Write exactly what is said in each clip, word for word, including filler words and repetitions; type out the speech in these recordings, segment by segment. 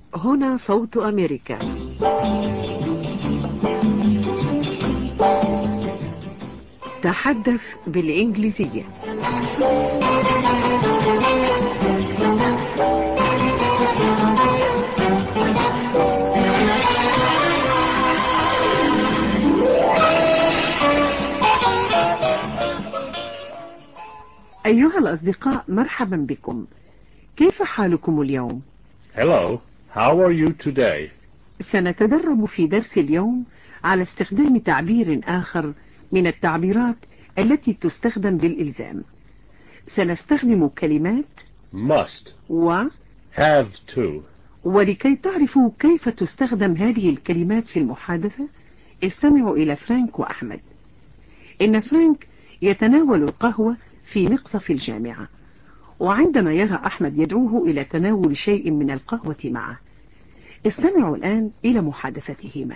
هنا صوت أمريكا. تحدث بالإنجليزية. أيها الأصدقاء، مرحبا بكم. كيف حالكم اليوم؟ Hello, how are you today? سنتدرب في درس اليوم على استخدام تعبير آخر من التعبيرات التي تستخدم بالإلزام. سنستخدم كلمات Must, و have to. ولكي تعرفوا كيف تستخدم هذه الكلمات في المحادثة، استمعوا إلى فرانك وأحمد. إن فرانك يتناول القهوة في مقصف الجامعة، وعندما يرى أحمد يدعوه إلى تناول شيء من القهوة معه. استمعوا الآن إلى محادثتهما.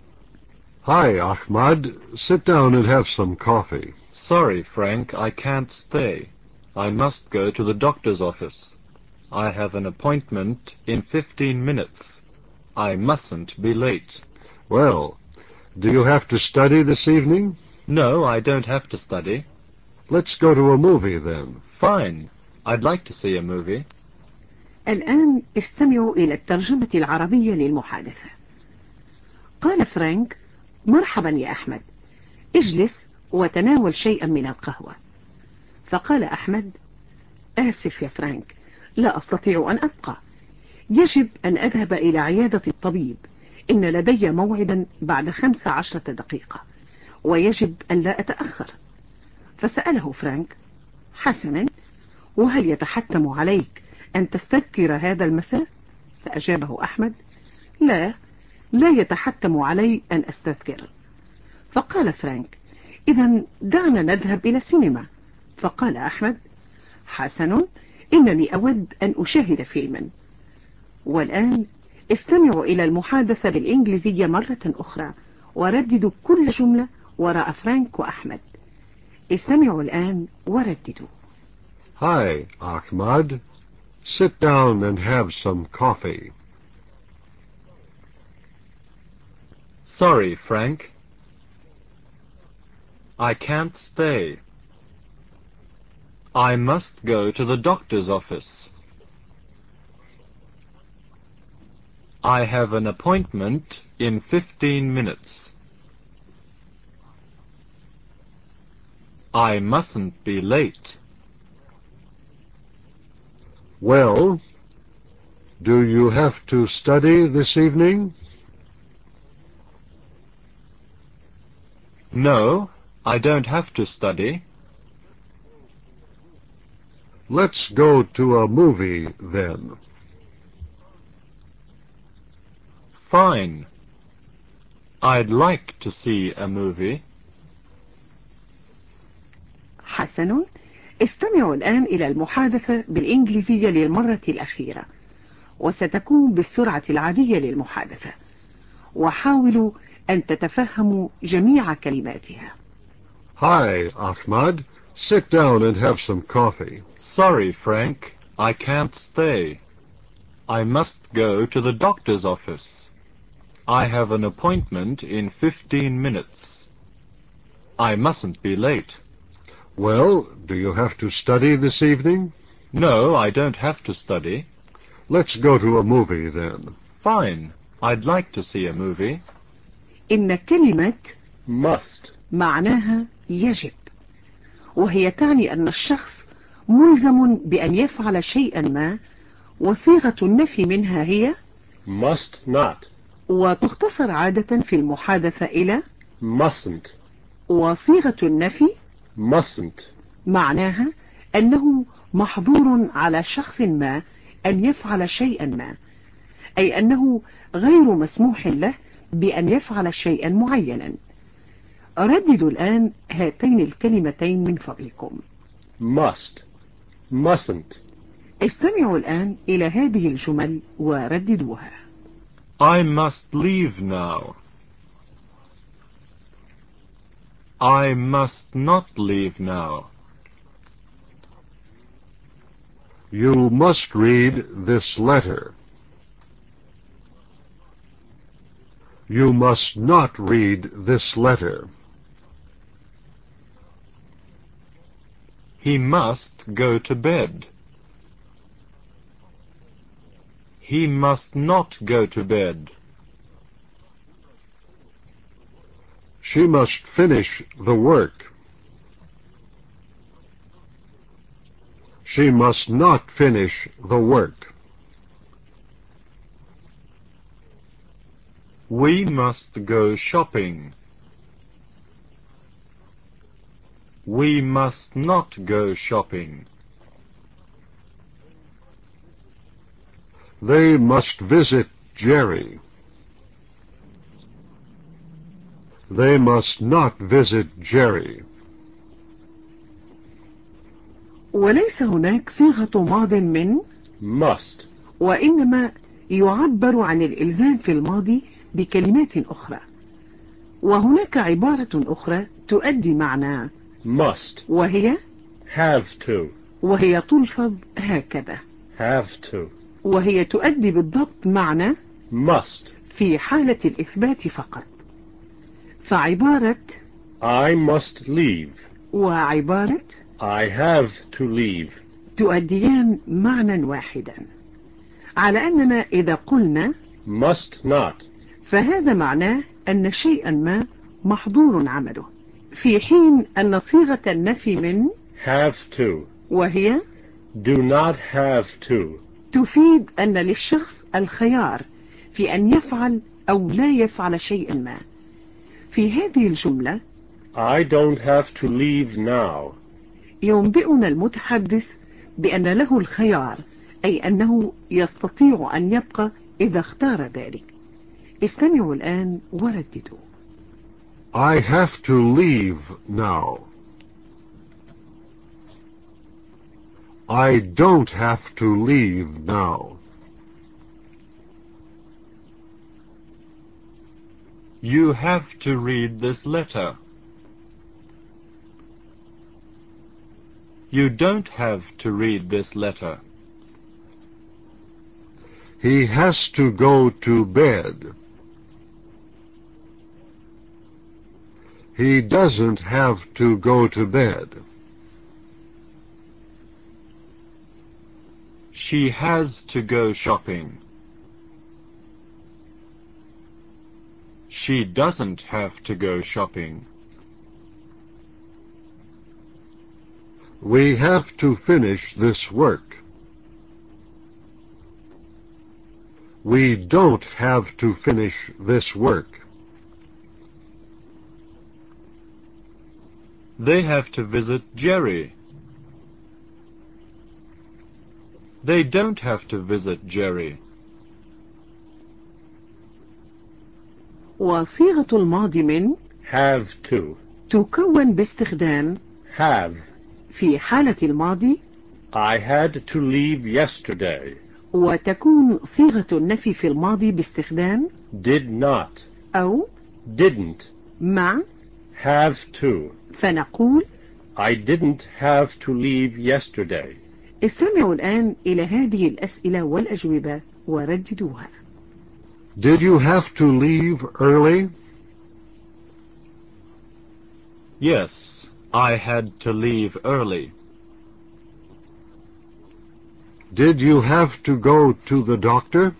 Hi, Ahmad. Sit down and have some coffee. Sorry, Frank, I can't stay. I must go to the doctor's office. I have an appointment in fifteen minutes. I mustn't be late. Well, do you have to study this evening? No, I don't have to study. Let's go to a movie then. Fine. I'd like to see a movie. الآن استمعوا إلى الترجمة العربية للمحادثة. قال فرانك: مرحبا يا أحمد، اجلس وتناول شيئا من القهوة. فقال أحمد: آسف يا فرانك، لا أستطيع أن أبقى. يجب أن أذهب إلى عيادة الطبيب. إن لدي موعدا بعد خمس عشرة دقيقة، ويجب أن لا أتأخر. فسأله فرانك: حسنا، وهل يتحتم عليك أن تستذكر هذا المساء؟ فأجابه أحمد: لا، لا يتحتم علي أن أستذكر. فقال فرانك: إذن دعنا نذهب إلى السينما. فقال أحمد: حسن، إنني أود أن أشاهد فيلما. والآن استمعوا إلى المحادثة بالإنجليزية مرة أخرى، ورددوا كل جملة وراء فرانك وأحمد. استمعوا الآن ورددوا. Hi, Ahmad. Sit down and have some coffee. Sorry, Frank. I can't stay. I must go to the doctor's office. I have an appointment in fifteen minutes. I mustn't be late. Well, do you have to study this evening? No, I don't have to study. Let's go to a movie then. Fine. I'd like to see a movie. حسن، استمعوا الآن إلى المحادثة بالإنجليزية للمرة الأخيرة، وستكون بالسرعة العادية للمحادثة، وحاولوا أن تتفهموا جميع كلماتها. Hi, Ahmad. Sit down and have some coffee. Sorry, Frank. I can't stay. I must go to the doctor's office. I have an appointment in fifteen minutes. I mustn't be late. Well, do you have to study this evening? No, I don't have to study. Let's go to a movie then. Fine. I'd like to see a movie. إن كلمة Must, معناها يجب، وهي تعني أن الشخص ملزم بأن يفعل شيئا ما، وصيغة النفي منها هي must not, وتختصر عادة في المحادثة إلى mustn't, وصيغة النفي mustn't. معناها أنه محظور على شخص ما أن يفعل شيئا ما، أي أنه غير مسموح له بأن يفعل شيئا معينا. رددوا الآن هاتين الكلمتين من فضلكم. Must, mustn't. استمعوا الآن إلى هذه الجمل ورددوها. I must leave now. I must not leave now. You must read this letter. You must not read this letter. He must go to bed. He must not go to bed. She must finish the work. She must not finish the work. We must go shopping. We must not go shopping. They must visit Jerry. They must not visit Jerry. وليس هناك صيغة ماض من must, وإنما يعبر عن الإلزام في الماضي بكلمات أخرى. وهناك عبارة أخرى تؤدي معنى must, وهي have to, وهي تلفظ هكذا، have to, وهي تؤدي بالضبط معنى must. في حالة الإثبات فقط. فعبارة I must leave. وعبارة I have to leave. تؤديان معنى واحدا، على أننا إذا قلنا Must not, فهذا معناه أن شيئا ما محظور عمله، في حين أن صيغة النفي من have to, وهي do not have to. تفيد أن للشخص الخيار في أن يفعل أو لا يفعل شيئا ما. في هذه الجملة I don't have to leave now. ينبئنا المتحدث بأن له الخيار، أي أنه يستطيع أن يبقى إذا اختار ذلك. استمعوا الآن ورددوا. I have to leave now. I don't have to leave now. You have to read this letter. You don't have to read this letter. He has to go to bed. He doesn't have to go to bed. She has to go shopping. She doesn't have to go shopping. We have to finish this work. We don't have to finish this work. They have to visit Jerry. They don't have to visit Jerry. وصيغة الماضي من Have to, تكون باستخدام have. في حالة الماضي، I had to leave yesterday. وتكون صيغة النفي في الماضي باستخدام Did not, أو didn't, مع. have to. فنقول I didn't have to leave yesterday. استمعوا الآن إلى هذه الأسئلة والأجوبة ورددوها. Did you have to leave early? Yes, I had to leave early. Did you have to go to the doctor?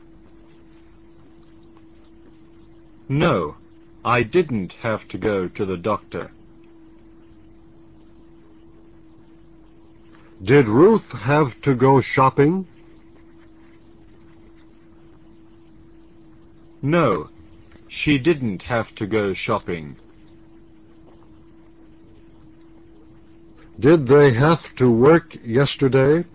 No, I didn't have to go to the doctor. Did Ruth have to go shopping? No, she didn't have to go shopping. Did they have to work yesterday?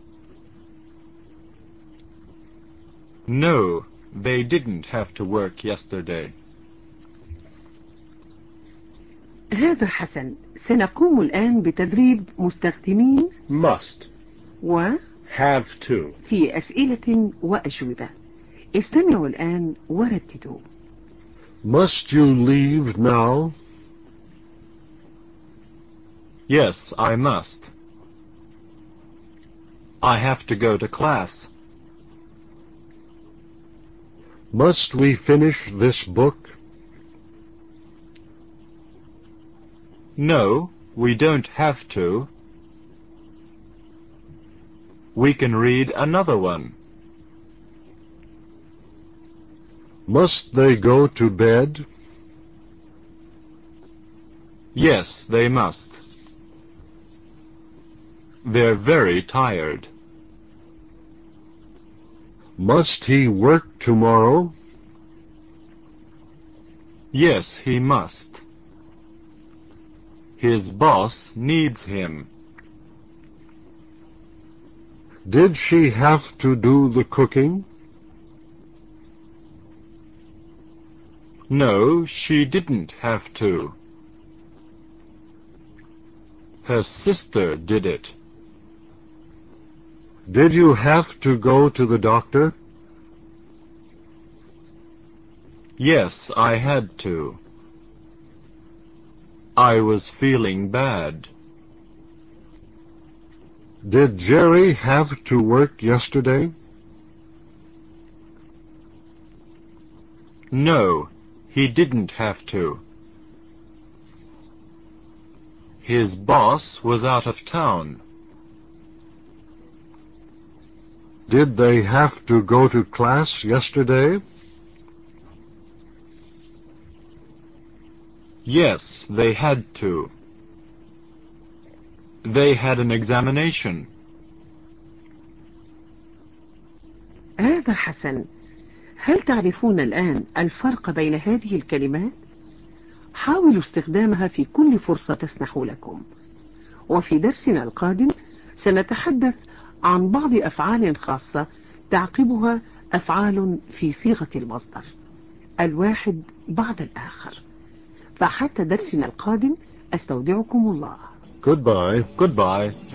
No, they didn't have to work yesterday. هذا حسن. سنقوم الآن بتدريب مستخدمين Must, و have to. في أسئلة وأجوبة. استمعوا الآن ورددوا. Must you leave now? Yes, I must. I have to go to class. Must we finish this book? No, we don't have to. We can read another one. Must they go to bed? Yes, they must. They're very tired. Must he work tomorrow? Yes, he must. His boss needs him. Did she have to do the cooking? No, she didn't have to. Her sister did it. Did you have to go to the doctor? Yes, I had to. I was feeling bad. Did Jerry have to work yesterday? No, he didn't have to. His boss was out of town. Did they have to go to class yesterday? Yes, they had to. They had an examination. هذا حسن. هل تعرفون الآن الفرق بين هذه الكلمات؟ حاولوا استخدامها في كل فرصة تسنح لكم. وفي درسنا القادم سنتحدث عن بعض أفعال خاصة تعقبها أفعال في صيغة المصدر الواحد بعد الآخر. فحتى درسنا القادم أستودعكم الله. Goodbye. Goodbye.